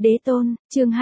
Đế tôn, chương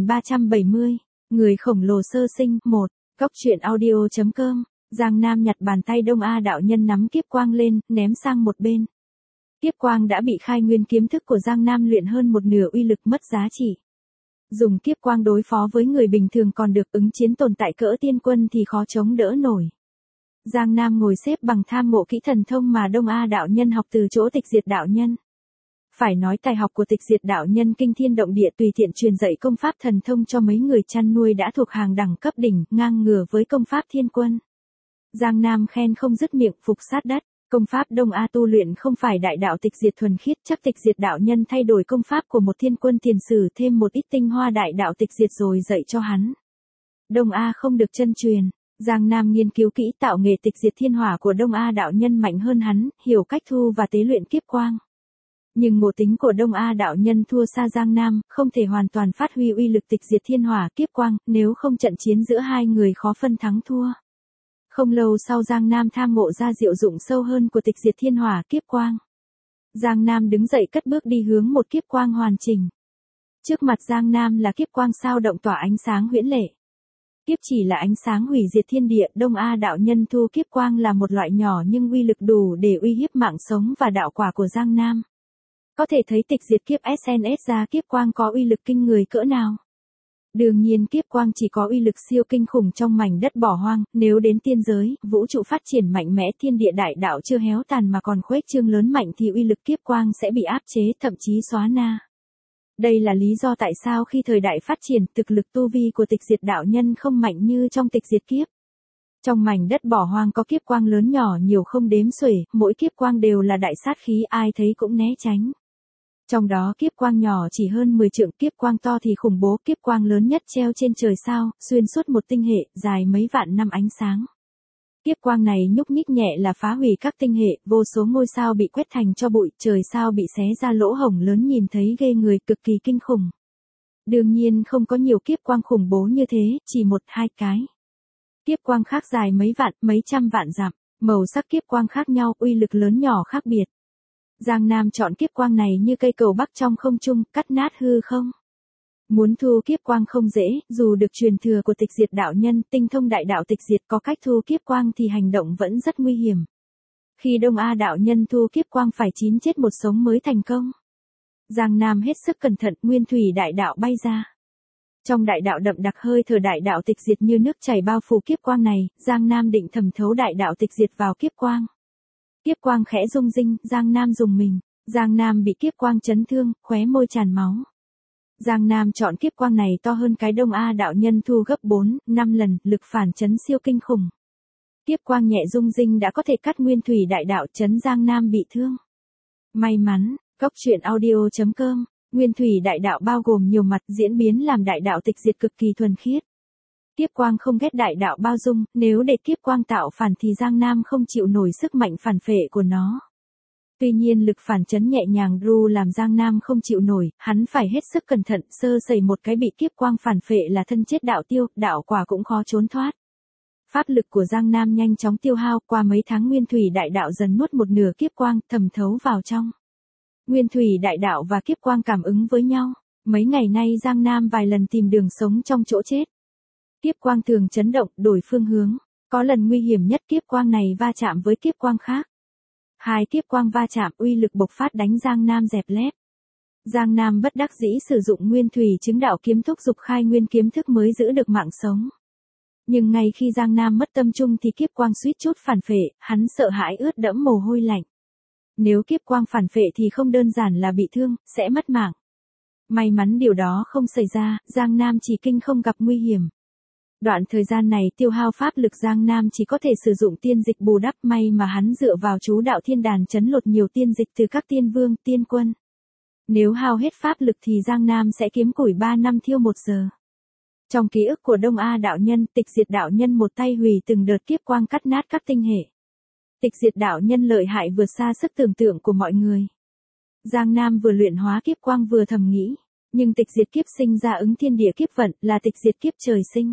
2370, người khổng lồ sơ sinh, 1, Cóc truyện audio.com, Giang Nam nhặt bàn tay Đông A đạo nhân nắm kiếp quang lên, ném sang một bên. Kiếp quang đã bị khai nguyên kiếm thức của Giang Nam luyện hơn một nửa uy lực mất giá trị. Dùng kiếp quang đối phó với người bình thường còn được, ứng chiến tồn tại cỡ tiên quân thì khó chống đỡ nổi. Giang Nam ngồi xếp bằng tham ngộ kỹ thần thông mà Đông A đạo nhân học từ chỗ Tịch Diệt đạo nhân. Phải nói tài học của Tịch Diệt đạo nhân kinh thiên động địa, tùy tiện truyền dạy công pháp thần thông cho mấy người chăn nuôi đã thuộc hàng đẳng cấp đỉnh, ngang ngửa với công pháp thiên quân. Giang Nam khen không dứt miệng, phục sát đất. Công pháp Đông A tu luyện không phải đại đạo tịch diệt thuần khiết, chắc Tịch Diệt đạo nhân thay đổi công pháp của một thiên quân tiền sử thêm một ít tinh hoa đại đạo tịch diệt rồi dạy cho hắn. Đông A không được chân truyền. Giang Nam nghiên cứu kỹ tạo nghệ tịch diệt thiên hỏa của Đông A đạo nhân mạnh hơn hắn, hiểu cách thu và tế luyện kiếp quang. Nhưng ngộ tính của Đông A đạo nhân thua xa Giang Nam, không thể hoàn toàn phát huy uy lực tịch diệt thiên hỏa kiếp quang, nếu không trận chiến giữa hai người khó phân thắng thua. Không lâu sau Giang Nam tham ngộ ra diệu dụng sâu hơn của tịch diệt thiên hỏa kiếp quang. Giang Nam đứng dậy cất bước đi hướng một kiếp quang hoàn chỉnh. Trước mặt Giang Nam là kiếp quang sao động tỏa ánh sáng huyễn lệ. Kiếp chỉ là ánh sáng hủy diệt thiên địa, Đông A đạo nhân thu kiếp quang là một loại nhỏ nhưng uy lực đủ để uy hiếp mạng sống và đạo quả của Giang Nam. Có thể thấy tịch diệt kiếp SNS ra kiếp quang có uy lực kinh người cỡ nào. Đương nhiên kiếp quang chỉ có uy lực siêu kinh khủng trong mảnh đất bỏ hoang, nếu đến tiên giới, vũ trụ phát triển mạnh mẽ, thiên địa đại đạo chưa héo tàn mà còn khuếch trương lớn mạnh thì uy lực kiếp quang sẽ bị áp chế, thậm chí xóa na. Đây là lý do tại sao khi thời đại phát triển, thực lực tu vi của Tịch Diệt đạo nhân không mạnh như trong Tịch Diệt kiếp. Trong mảnh đất bỏ hoang có kiếp quang lớn nhỏ nhiều không đếm xuể, mỗi kiếp quang đều là đại sát khí, ai thấy cũng né tránh. Trong đó kiếp quang nhỏ chỉ hơn 10 trượng, kiếp quang to thì khủng bố, kiếp quang lớn nhất treo trên trời sao, xuyên suốt một tinh hệ, dài mấy vạn năm ánh sáng. Kiếp quang này nhúc nhích nhẹ là phá hủy các tinh hệ, vô số ngôi sao bị quét thành cho bụi, trời sao bị xé ra lỗ hổng lớn nhìn thấy ghê người, cực kỳ kinh khủng. Đương nhiên không có nhiều kiếp quang khủng bố như thế, chỉ một hai cái. Kiếp quang khác dài mấy vạn, mấy trăm vạn dặm, màu sắc kiếp quang khác nhau, uy lực lớn nhỏ khác biệt. Giang Nam chọn kiếp quang này như cây cầu bắc trong không trung, cắt nát hư không. Muốn thu kiếp quang không dễ, dù được truyền thừa của Tịch Diệt đạo nhân, tinh thông đại đạo tịch diệt có cách thu kiếp quang thì hành động vẫn rất nguy hiểm. Khi Đông A đạo nhân thu kiếp quang phải 9 chết một sống mới thành công. Giang Nam hết sức cẩn thận, nguyên thủy đại đạo bay ra. Trong đại đạo đậm đặc hơi thở đại đạo tịch diệt như nước chảy bao phủ kiếp quang này, Giang Nam định thẩm thấu đại đạo tịch diệt vào kiếp quang. Kiếp quang khẽ rung rinh, Giang Nam rùng mình. Giang Nam bị kiếp quang chấn thương, khóe môi tràn máu. Giang Nam chọn kiếp quang này to hơn cái Đông A đạo nhân thu gấp 4, 5 lần, lực phản chấn siêu kinh khủng. Kiếp quang nhẹ rung rinh đã có thể cắt nguyên thủy đại đạo, chấn Giang Nam bị thương. May mắn, Cóc truyện audio.com, nguyên thủy đại đạo bao gồm nhiều mặt, diễn biến làm đại đạo tịch diệt cực kỳ thuần khiết. Kiếp quang không ghét đại đạo bao dung, nếu để kiếp quang tạo phản thì Giang Nam không chịu nổi sức mạnh phản phệ của nó. Tuy nhiên lực phản chấn nhẹ nhàng ru làm Giang Nam không chịu nổi, hắn phải hết sức cẩn thận, sơ sẩy một cái bị kiếp quang phản phệ là thân chết đạo tiêu, đạo quả cũng khó trốn thoát. Pháp lực của Giang Nam nhanh chóng tiêu hao, qua mấy tháng nguyên thủy đại đạo dần nuốt một nửa kiếp quang, thẩm thấu vào trong. Nguyên thủy đại đạo và kiếp quang cảm ứng với nhau, mấy ngày nay Giang Nam vài lần tìm đường sống trong chỗ chết. Kiếp quang thường chấn động, đổi phương hướng, có lần nguy hiểm nhất kiếp quang này va chạm với kiếp quang khác. Hai kiếp quang va chạm, uy lực bộc phát đánh Giang Nam dẹp lép. Giang Nam bất đắc dĩ sử dụng nguyên thủy chứng đạo kiếm thúc dục khai nguyên kiếm thức mới giữ được mạng sống. Nhưng ngay khi Giang Nam mất tâm trung thì kiếp quang suýt chút phản phệ, hắn sợ hãi ướt đẫm mồ hôi lạnh. Nếu kiếp quang phản phệ thì không đơn giản là bị thương, sẽ mất mạng. May mắn điều đó không xảy ra, Giang Nam chỉ kinh không gặp nguy hiểm. Đoạn thời gian này tiêu hao pháp lực Giang Nam chỉ có thể sử dụng tiên dịch bù đắp, may mà hắn dựa vào chú đạo thiên đàn chấn lột nhiều tiên dịch từ các tiên vương, tiên quân. Nếu hao hết pháp lực thì Giang Nam sẽ kiếm củi 3 năm thiêu 1 giờ. Trong ký ức của Đông A đạo nhân, Tịch Diệt đạo nhân một tay hủy từng đợt kiếp quang cắt nát các tinh hệ. Tịch Diệt đạo nhân lợi hại vượt xa sức tưởng tượng của mọi người. Giang Nam vừa luyện hóa kiếp quang vừa thầm nghĩ, nhưng tịch diệt kiếp sinh ra ứng thiên địa kiếp vận, là tịch diệt kiếp trời sinh.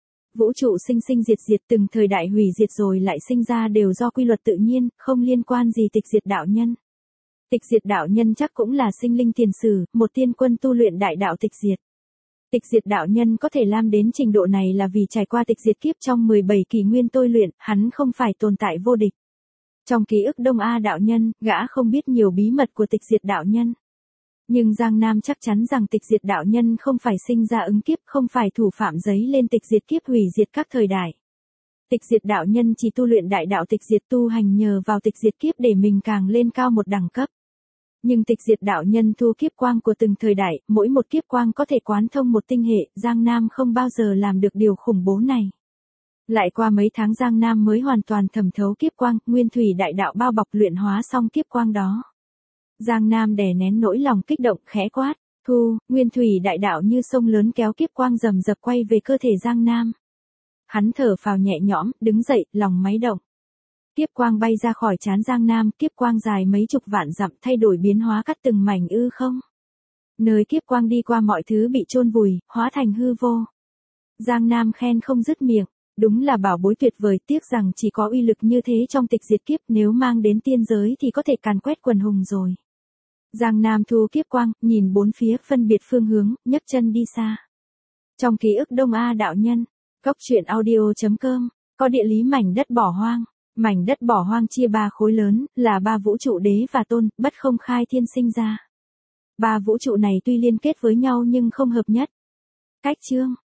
Vũ trụ sinh sinh diệt diệt, từng thời đại hủy diệt rồi lại sinh ra đều do quy luật tự nhiên, không liên quan gì Tịch Diệt đạo nhân. Tịch diệt đạo nhân chắc cũng là sinh linh tiền sử, một tiên quân tu luyện đại đạo tịch diệt. Tịch diệt đạo nhân có thể làm đến trình độ này là vì trải qua tịch diệt kiếp trong 17 kỷ nguyên tôi luyện, hắn không phải tồn tại vô địch. Trong ký ức Đông A đạo nhân, gã không biết nhiều bí mật của tịch diệt đạo nhân. Nhưng Giang Nam chắc chắn rằng tịch diệt đạo nhân không phải sinh ra ứng kiếp, không phải thủ phạm giấy lên tịch diệt kiếp hủy diệt các thời đại. Tịch diệt đạo nhân chỉ tu luyện đại đạo tịch diệt tu hành nhờ vào tịch diệt kiếp để mình càng lên cao một đẳng cấp. Nhưng tịch diệt đạo nhân thu kiếp quang của từng thời đại, mỗi một kiếp quang có thể quán thông một tinh hệ, Giang Nam không bao giờ làm được điều khủng bố này. Lại qua mấy tháng Giang Nam mới hoàn toàn thẩm thấu kiếp quang, nguyên thủy đại đạo bao bọc luyện hóa xong kiếp quang đó. Giang Nam đè nén nỗi lòng kích động khẽ quát, thu, nguyên thủy đại đạo như sông lớn kéo kiếp quang rầm rập quay về cơ thể Giang Nam. Hắn thở phào nhẹ nhõm, đứng dậy, lòng máy động. Kiếp quang bay ra khỏi trán Giang Nam, kiếp quang dài mấy chục vạn dặm thay đổi biến hóa cắt từng mảnh không. Nơi kiếp quang đi qua mọi thứ bị chôn vùi, hóa thành hư vô. Giang Nam khen không dứt miệng, đúng là bảo bối tuyệt vời, tiếc rằng chỉ có uy lực như thế trong tịch diệt kiếp, nếu mang đến tiên giới thì có thể càn quét quần hùng rồi. Giang Nam thu kiếp quang, nhìn bốn phía, phân biệt phương hướng, nhấc chân đi xa. Trong ký ức Đông A đạo nhân, goctruyện.audio.com, có địa lý mảnh đất bỏ hoang. Mảnh đất bỏ hoang chia 3 khối lớn, là 3 vũ trụ đế và tôn, bất không khai thiên sinh ra. 3 vũ trụ này tuy liên kết với nhau nhưng không hợp nhất. Cách chương